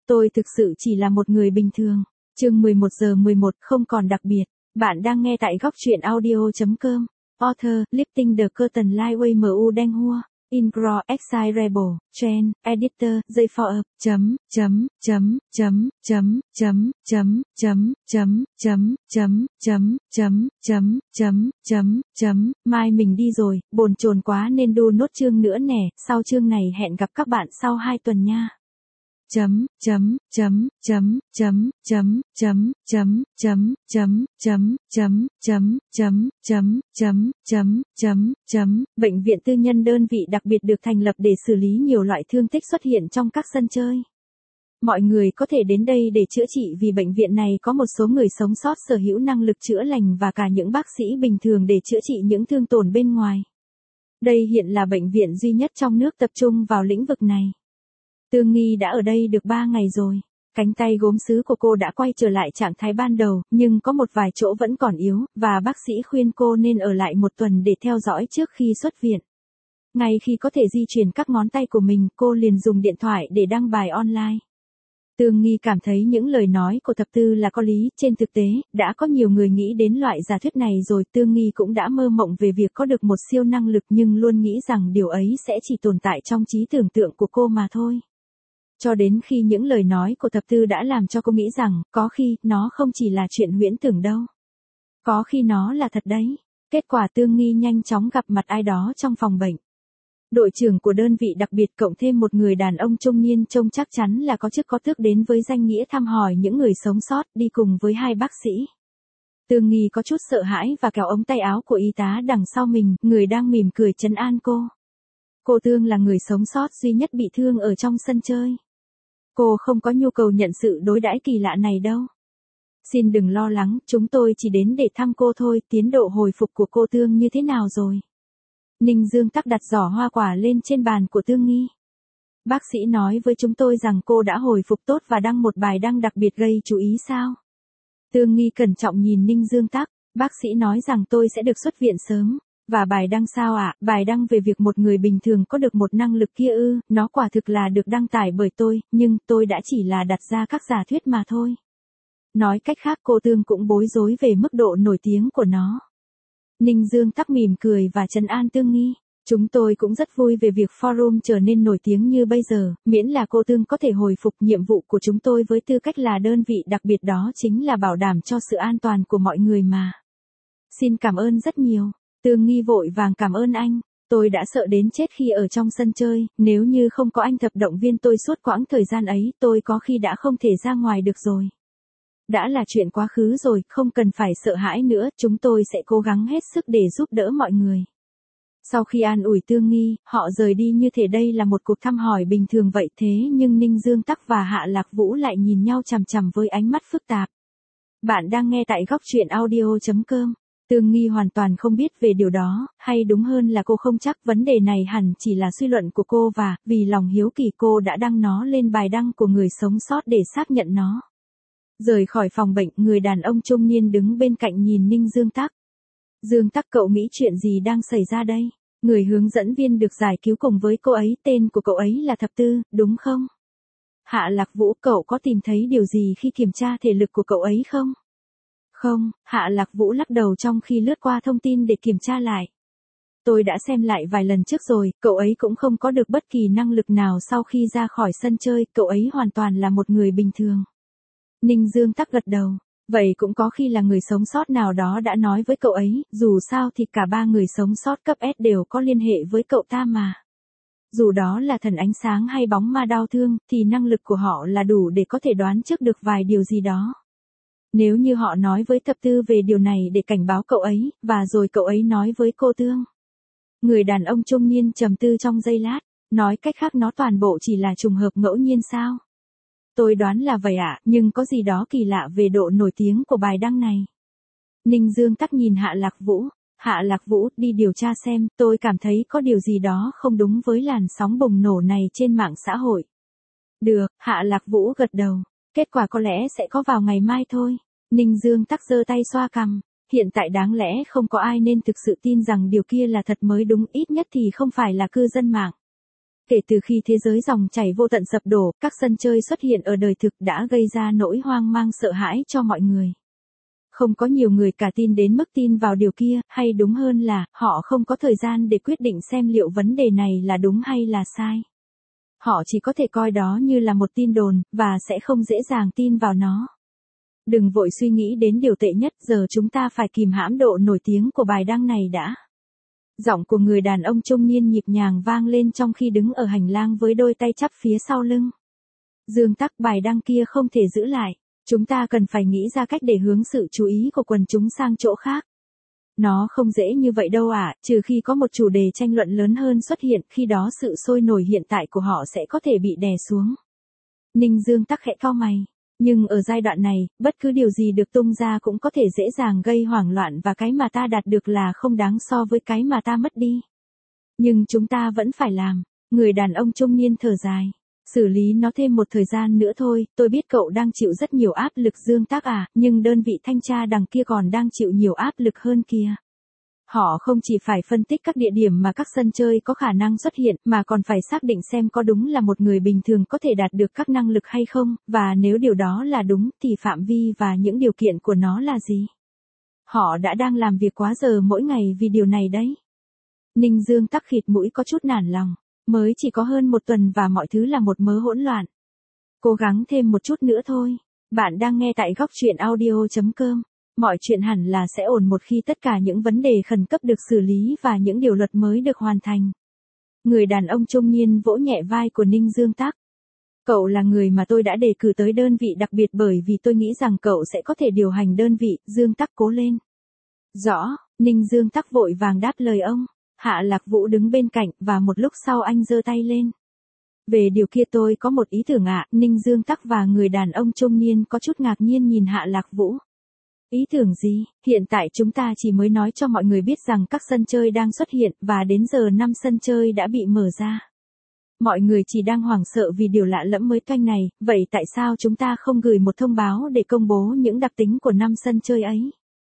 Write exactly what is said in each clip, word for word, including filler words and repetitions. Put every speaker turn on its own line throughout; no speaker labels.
Tôi thực sự chỉ là một người bình thường. Chương mười một giờ mười một không còn đặc biệt. Bạn đang nghe tại góc truyện audio.com. Author, Lifting the Curtain Lightway Mu Đen Hua. Ingro, Excitable, Trend, Editor, Dây for up, chấm, chấm, chấm, chấm, chấm, chấm, chấm, chấm, chấm, chấm, chấm, chấm, chấm, chấm, chấm, chấm, chấm, mai mình đi rồi, bồn chồn quá nên đu nốt chương nữa nè, sau chương này hẹn gặp các bạn sau hai tuần nha. Chấm, chấm, chấm, chấm, chấm, chấm, chấm, chấm, chấm, chấm, chấm, chấm, chấm, chấm, chấm, chấm, chấm, chấm, chấm, bệnh viện tư nhân đơn vị đặc biệt được thành lập để xử lý nhiều loại thương tích xuất hiện trong các sân chơi. Mọi người có thể đến đây để chữa trị vì bệnh viện này có một số người sống sót sở hữu năng lực chữa lành và cả những bác sĩ bình thường để chữa trị những thương tổn bên ngoài. Đây hiện là bệnh viện duy nhất trong nước tập trung vào lĩnh vực này. Tương Nghi đã ở đây được ba ngày rồi. Cánh tay gốm sứ của cô đã quay trở lại trạng thái ban đầu, nhưng có một vài chỗ vẫn còn yếu, và bác sĩ khuyên cô nên ở lại một tuần để theo dõi trước khi xuất viện. Ngay khi có thể di chuyển các ngón tay của mình, cô liền dùng điện thoại để đăng bài online. Tương Nghi cảm thấy những lời nói của thập tư là có lý, trên thực tế, đã có nhiều người nghĩ đến loại giả thuyết này rồi. Tương Nghi cũng đã mơ mộng về việc có được một siêu năng lực nhưng luôn nghĩ rằng điều ấy sẽ chỉ tồn tại trong trí tưởng tượng của cô mà thôi. Cho đến khi những lời nói của thập tư đã làm cho cô nghĩ rằng, có khi, nó không chỉ là chuyện huyễn tưởng đâu. Có khi nó là thật đấy. Kết quả Tương Nghi nhanh chóng gặp mặt ai đó trong phòng bệnh. Đội trưởng của đơn vị đặc biệt cộng thêm một người đàn ông trung niên trông chắc chắn là có chức có tước đến với danh nghĩa thăm hỏi những người sống sót đi cùng với hai bác sĩ. Tương Nghi có chút sợ hãi và kéo ống tay áo của y tá đằng sau mình, người đang mỉm cười trấn an cô. Cô Tương là người sống sót duy nhất bị thương ở trong sân chơi. Cô không có nhu cầu nhận sự đối đãi kỳ lạ này đâu. Xin đừng lo lắng, chúng tôi chỉ đến để thăm cô thôi. Tiến độ hồi phục của cô Tương như thế nào rồi? Ninh Dương Tắc đặt giỏ hoa quả lên trên bàn của Tương Nghi. Bác sĩ nói với chúng tôi rằng cô đã hồi phục tốt và đăng một bài đăng đặc biệt gây chú ý sao? Tương Nghi cẩn trọng nhìn Ninh Dương Tắc. Bác sĩ nói rằng tôi sẽ được xuất viện sớm. Và bài đăng sao ạ? À? Bài đăng về việc một người bình thường có được một năng lực kia ư? Nó quả thực là được đăng tải bởi tôi, nhưng tôi đã chỉ là đặt ra các giả thuyết mà thôi. Nói cách khác, cô Tương cũng bối rối về mức độ nổi tiếng của nó. Ninh Dương Tắc mỉm cười và trấn an Tương Nghi. Chúng tôi cũng rất vui về việc forum trở nên nổi tiếng như bây giờ, miễn là cô Tương có thể hồi phục. Nhiệm vụ của chúng tôi với tư cách là đơn vị đặc biệt đó chính là bảo đảm cho sự an toàn của mọi người mà. Xin cảm ơn rất nhiều. Tương Nghi vội vàng cảm ơn anh. Tôi đã sợ đến chết khi ở trong sân chơi, nếu như không có anh thập động viên tôi suốt quãng thời gian ấy, tôi có khi đã không thể ra ngoài được rồi. Đã là chuyện quá khứ rồi, không cần phải sợ hãi nữa, chúng tôi sẽ cố gắng hết sức để giúp đỡ mọi người. Sau khi an ủi Tương Nghi, họ rời đi như thể đây là một cuộc thăm hỏi bình thường vậy. Thế nhưng Ninh Dương Tắc và Hạ Lạc Vũ lại nhìn nhau chằm chằm với ánh mắt phức tạp. Bạn đang nghe tại góc truyện audio.com. Tương Nghi hoàn toàn không biết về điều đó, hay đúng hơn là cô không chắc. Vấn đề này hẳn chỉ là suy luận của cô và, vì lòng hiếu kỳ, cô đã đăng nó lên bài đăng của người sống sót để xác nhận nó. Rời khỏi phòng bệnh, người đàn ông trung niên đứng bên cạnh nhìn Ninh Dương Tắc. Dương Tắc, cậu nghĩ chuyện gì đang xảy ra đây? Người hướng dẫn viên được giải cứu cùng với cô ấy, tên của cậu ấy là Thập Tư, đúng không? Hạ Lạc Vũ, cậu có tìm thấy điều gì khi kiểm tra thể lực của cậu ấy không? Không, Hạ Lạc Vũ lắc đầu trong khi lướt qua thông tin để kiểm tra lại. Tôi đã xem lại vài lần trước rồi, cậu ấy cũng không có được bất kỳ năng lực nào sau khi ra khỏi sân chơi, cậu ấy hoàn toàn là một người bình thường. Ninh Dương Tắc gật đầu, vậy cũng có khi là người sống sót nào đó đã nói với cậu ấy, dù sao thì cả ba người sống sót cấp S đều có liên hệ với cậu ta mà. Dù đó là thần ánh sáng hay bóng ma đau thương, thì năng lực của họ là đủ để có thể đoán trước được vài điều gì đó. Nếu như họ nói với Thập Tư về điều này để cảnh báo cậu ấy, và rồi cậu ấy nói với cô Tương. Người đàn ông trung niên trầm tư trong giây lát, nói cách khác nó toàn bộ chỉ là trùng hợp ngẫu nhiên sao? Tôi đoán là vậy ạ, nhưng có gì đó kỳ lạ về độ nổi tiếng của bài đăng này. Ninh Dương Tắc nhìn Hạ Lạc Vũ. Hạ Lạc Vũ, đi điều tra xem, tôi cảm thấy có điều gì đó không đúng với làn sóng bùng nổ này trên mạng xã hội. Được, Hạ Lạc Vũ gật đầu. Kết quả có lẽ sẽ có vào ngày mai thôi. Ninh Dương Tắc giơ tay xoa cằm. Hiện tại đáng lẽ không có ai nên thực sự tin rằng điều kia là thật mới đúng, ít nhất thì không phải là cư dân mạng. Kể từ khi thế giới dòng chảy vô tận sập đổ, các sân chơi xuất hiện ở đời thực đã gây ra nỗi hoang mang sợ hãi cho mọi người. Không có nhiều người cả tin đến mức tin vào điều kia, hay đúng hơn là, họ không có thời gian để quyết định xem liệu vấn đề này là đúng hay là sai. Họ chỉ có thể coi đó như là một tin đồn, và sẽ không dễ dàng tin vào nó. Đừng vội suy nghĩ đến điều tệ nhất, giờ chúng ta phải kìm hãm độ nổi tiếng của bài đăng này đã. Giọng của người đàn ông trung niên nhịp nhàng vang lên trong khi đứng ở hành lang với đôi tay chắp phía sau lưng. Dương Tắc, bài đăng kia không thể giữ lại. Chúng ta cần phải nghĩ ra cách để hướng sự chú ý của quần chúng sang chỗ khác. Nó không dễ như vậy đâu ạ, à, trừ khi có một chủ đề tranh luận lớn hơn xuất hiện, khi đó sự sôi nổi hiện tại của họ sẽ có thể bị đè xuống. Ninh Dương Tắc khẽ cau mày. Nhưng ở giai đoạn này, bất cứ điều gì được tung ra cũng có thể dễ dàng gây hoảng loạn và cái mà ta đạt được là không đáng so với cái mà ta mất đi. Nhưng chúng ta vẫn phải làm. Người đàn ông trung niên thở dài. Xử lý nó thêm một thời gian nữa thôi, tôi biết cậu đang chịu rất nhiều áp lực Dương Tắc à, nhưng đơn vị thanh tra đằng kia còn đang chịu nhiều áp lực hơn kìa. Họ không chỉ phải phân tích các địa điểm mà các sân chơi có khả năng xuất hiện, mà còn phải xác định xem có đúng là một người bình thường có thể đạt được các năng lực hay không, và nếu điều đó là đúng thì phạm vi và những điều kiện của nó là gì. Họ đã đang làm việc quá giờ mỗi ngày vì điều này đấy. Ninh Dương Tắc khịt mũi có chút nản lòng. Mới chỉ có hơn một tuần và mọi thứ là một mớ hỗn loạn. Cố gắng thêm một chút nữa thôi. Bạn đang nghe tại góc truyện audio chấm com. Mọi chuyện hẳn là sẽ ổn một khi tất cả những vấn đề khẩn cấp được xử lý và những điều luật mới được hoàn thành. Người đàn ông trung niên vỗ nhẹ vai của Ninh Dương Tắc. Cậu là người mà tôi đã đề cử tới đơn vị đặc biệt bởi vì tôi nghĩ rằng cậu sẽ có thể điều hành đơn vị, Dương Tắc cố lên. Rõ, Ninh Dương Tắc vội vàng đáp lời ông. Hạ Lạc Vũ đứng bên cạnh và một lúc sau anh giơ tay lên. Về điều kia tôi có một ý tưởng ạ, à. Ninh Dương Tắc và người đàn ông trung niên có chút ngạc nhiên nhìn Hạ Lạc Vũ. Ý tưởng gì? Hiện tại chúng ta chỉ mới nói cho mọi người biết rằng các sân chơi đang xuất hiện và đến giờ năm sân chơi đã bị mở ra. Mọi người chỉ đang hoảng sợ vì điều lạ lẫm mới toanh này, vậy tại sao chúng ta không gửi một thông báo để công bố những đặc tính của năm sân chơi ấy?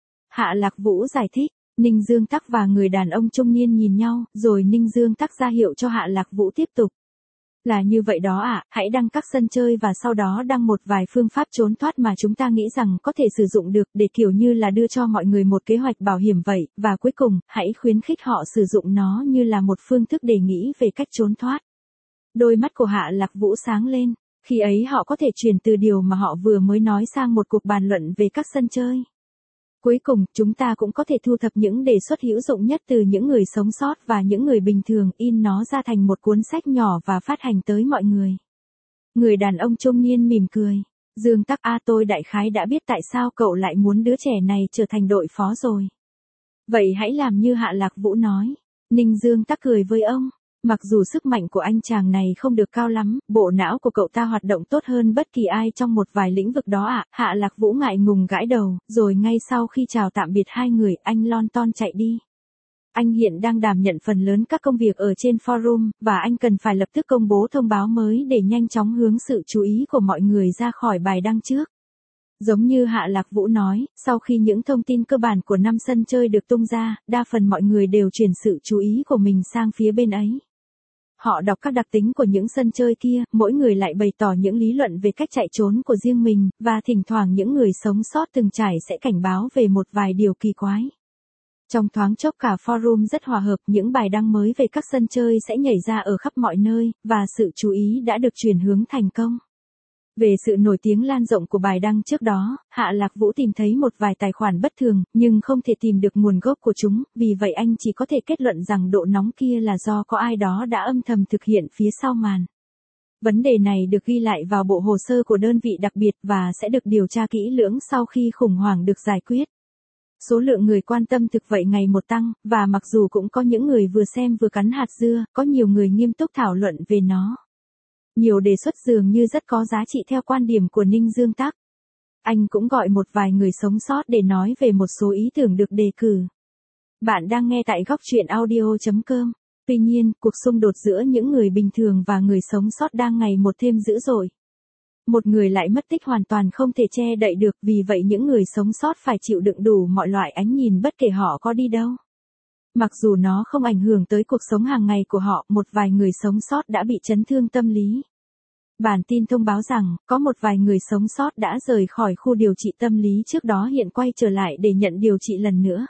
Hạ Lạc Vũ giải thích. Ninh Dương Tắc và người đàn ông trung niên nhìn nhau, rồi Ninh Dương Tắc ra hiệu cho Hạ Lạc Vũ tiếp tục. Là như vậy đó ạ, à, hãy đăng các sân chơi và sau đó đăng một vài phương pháp trốn thoát mà chúng ta nghĩ rằng có thể sử dụng được để kiểu như là đưa cho mọi người một kế hoạch bảo hiểm vậy, và cuối cùng, hãy khuyến khích họ sử dụng nó như là một phương thức để nghĩ về cách trốn thoát. Đôi mắt của Hạ Lạc Vũ sáng lên, khi ấy họ có thể chuyển từ điều mà họ vừa mới nói sang một cuộc bàn luận về các sân chơi. Cuối cùng, chúng ta cũng có thể thu thập những đề xuất hữu dụng nhất từ những người sống sót và những người bình thường, in nó ra thành một cuốn sách nhỏ và phát hành tới mọi người. Người đàn ông trung niên mỉm cười. Dương Tắc a, tôi đại khái đã biết tại sao cậu lại muốn đứa trẻ này trở thành đội phó rồi. Vậy hãy làm như Hạ Lạc Vũ nói. Ninh Dương Tắc cười với ông. Mặc dù sức mạnh của anh chàng này không được cao lắm, bộ não của cậu ta hoạt động tốt hơn bất kỳ ai trong một vài lĩnh vực đó ạ. À. Hạ Lạc Vũ ngại ngùng gãi đầu, rồi ngay sau khi chào tạm biệt hai người, anh lon ton chạy đi. Anh hiện đang đảm nhận phần lớn các công việc ở trên forum, và anh cần phải lập tức công bố thông báo mới để nhanh chóng hướng sự chú ý của mọi người ra khỏi bài đăng trước. Giống như Hạ Lạc Vũ nói, sau khi những thông tin cơ bản của năm sân chơi được tung ra, đa phần mọi người đều chuyển sự chú ý của mình sang phía bên ấy. Họ đọc các đặc tính của những sân chơi kia, mỗi người lại bày tỏ những lý luận về cách chạy trốn của riêng mình, và thỉnh thoảng những người sống sót từng trải sẽ cảnh báo về một vài điều kỳ quái. Trong thoáng chốc cả forum rất hòa hợp, những bài đăng mới về các sân chơi sẽ nhảy ra ở khắp mọi nơi, và sự chú ý đã được chuyển hướng thành công. Về sự nổi tiếng lan rộng của bài đăng trước đó, Hạ Lạc Vũ tìm thấy một vài tài khoản bất thường, nhưng không thể tìm được nguồn gốc của chúng, vì vậy anh chỉ có thể kết luận rằng độ nóng kia là do có ai đó đã âm thầm thực hiện phía sau màn. Vấn đề này được ghi lại vào bộ hồ sơ của đơn vị đặc biệt và sẽ được điều tra kỹ lưỡng sau khi khủng hoảng được giải quyết. Số lượng người quan tâm thực vậy ngày một tăng, và mặc dù cũng có những người vừa xem vừa cắn hạt dưa, có nhiều người nghiêm túc thảo luận về nó. Nhiều đề xuất dường như rất có giá trị theo quan điểm của Ninh Dương Tắc. Anh cũng gọi một vài người sống sót để nói về một số ý tưởng được đề cử. Bạn đang nghe tại góc truyện audio chấm com. Tuy nhiên, cuộc xung đột giữa những người bình thường và người sống sót đang ngày một thêm dữ dội. Một người lại mất tích hoàn toàn không thể che đậy được, vì vậy những người sống sót phải chịu đựng đủ mọi loại ánh nhìn bất kể họ có đi đâu. Mặc dù nó không ảnh hưởng tới cuộc sống hàng ngày của họ, một vài người sống sót đã bị chấn thương tâm lý. Bản tin thông báo rằng, có một vài người sống sót đã rời khỏi khu điều trị tâm lý trước đó hiện quay trở lại để nhận điều trị lần nữa.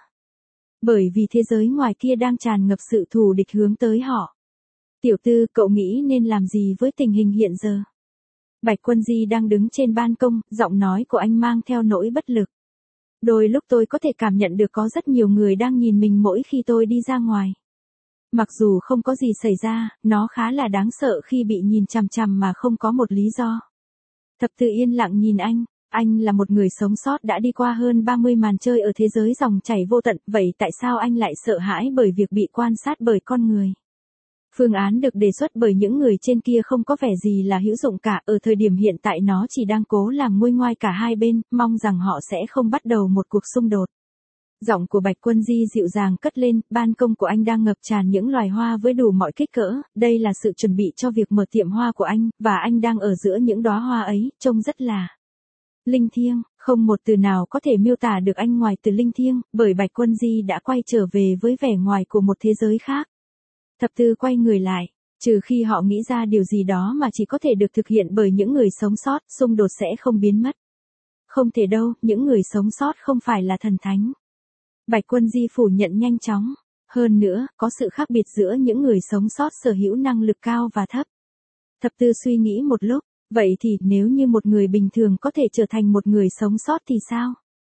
Bởi vì thế giới ngoài kia đang tràn ngập sự thù địch hướng tới họ. Tiểu Tư, cậu nghĩ nên làm gì với tình hình hiện giờ? Bạch Quân Di đang đứng trên ban công, giọng nói của anh mang theo nỗi bất lực. Đôi lúc tôi có thể cảm nhận được có rất nhiều người đang nhìn mình mỗi khi tôi đi ra ngoài. Mặc dù không có gì xảy ra, nó khá là đáng sợ khi bị nhìn chằm chằm mà không có một lý do. Thập Tự yên lặng nhìn anh, anh là một người sống sót đã đi qua hơn ba mươi màn chơi ở thế giới dòng chảy vô tận, vậy tại sao anh lại sợ hãi bởi việc bị quan sát bởi con người? Phương án được đề xuất bởi những người trên kia không có vẻ gì là hữu dụng cả, ở thời điểm hiện tại nó chỉ đang cố làm nguôi ngoai cả hai bên, mong rằng họ sẽ không bắt đầu một cuộc xung đột. Giọng của Bạch Quân Di dịu dàng cất lên, ban công của anh đang ngập tràn những loài hoa với đủ mọi kích cỡ, đây là sự chuẩn bị cho việc mở tiệm hoa của anh, và anh đang ở giữa những đóa hoa ấy, trông rất là linh thiêng, không một từ nào có thể miêu tả được anh ngoài từ linh thiêng, bởi Bạch Quân Di đã quay trở về với vẻ ngoài của một thế giới khác. Thập Tư quay người lại, trừ khi họ nghĩ ra điều gì đó mà chỉ có thể được thực hiện bởi những người sống sót, xung đột sẽ không biến mất. Không thể đâu, những người sống sót không phải là thần thánh. Bạch Quân Di phủ nhận nhanh chóng. Hơn nữa, có sự khác biệt giữa những người sống sót sở hữu năng lực cao và thấp. Thập Tư suy nghĩ một lúc, vậy thì nếu như một người bình thường có thể trở thành một người sống sót thì sao?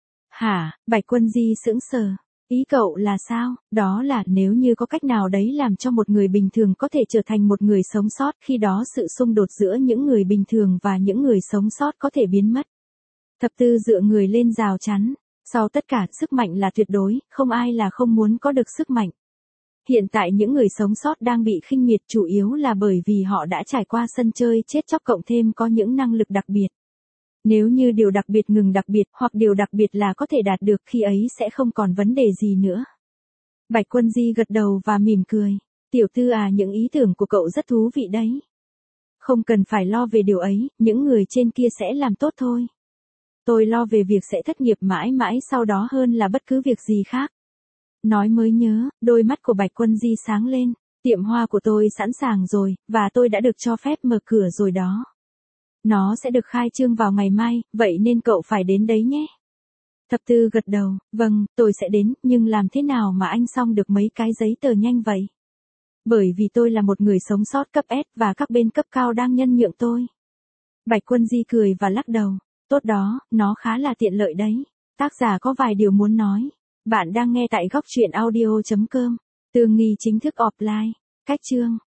Hả, Bạch Quân Di sững sờ. Ý cậu là sao? Đó là nếu như có cách nào đấy làm cho một người bình thường có thể trở thành một người sống sót, khi đó sự xung đột giữa những người bình thường và những người sống sót có thể biến mất. Thập Tư dựa người lên rào chắn. Sau tất cả, sức mạnh là tuyệt đối, không ai là không muốn có được sức mạnh. Hiện tại những người sống sót đang bị khinh miệt chủ yếu là bởi vì họ đã trải qua sân chơi chết chóc cộng thêm có những năng lực đặc biệt. Nếu như điều đặc biệt ngừng đặc biệt hoặc điều đặc biệt là có thể đạt được, khi ấy sẽ không còn vấn đề gì nữa. Bạch Quân Di gật đầu và mỉm cười. Tiểu Tư à, những ý tưởng của cậu rất thú vị đấy. Không cần phải lo về điều ấy, những người trên kia sẽ làm tốt thôi. Tôi lo về việc sẽ thất nghiệp mãi mãi sau đó hơn là bất cứ việc gì khác. Nói mới nhớ, đôi mắt của Bạch Quân Di sáng lên. Tiệm hoa của tôi sẵn sàng rồi, và tôi đã được cho phép mở cửa rồi đó. Nó sẽ được khai trương vào ngày mai, vậy nên cậu phải đến đấy nhé. Thập Tư gật đầu, vâng, tôi sẽ đến, nhưng làm thế nào mà anh xong được mấy cái giấy tờ nhanh vậy? Bởi vì tôi là một người sống sót cấp S và các bên cấp cao đang nhân nhượng tôi. Bạch Quân Di cười và lắc đầu. Tốt đó, nó khá là tiện lợi đấy. Tác giả có vài điều muốn nói. Bạn đang nghe tại góc truyện audio chấm com. Tường Nghi chính thức offline. Cách chương.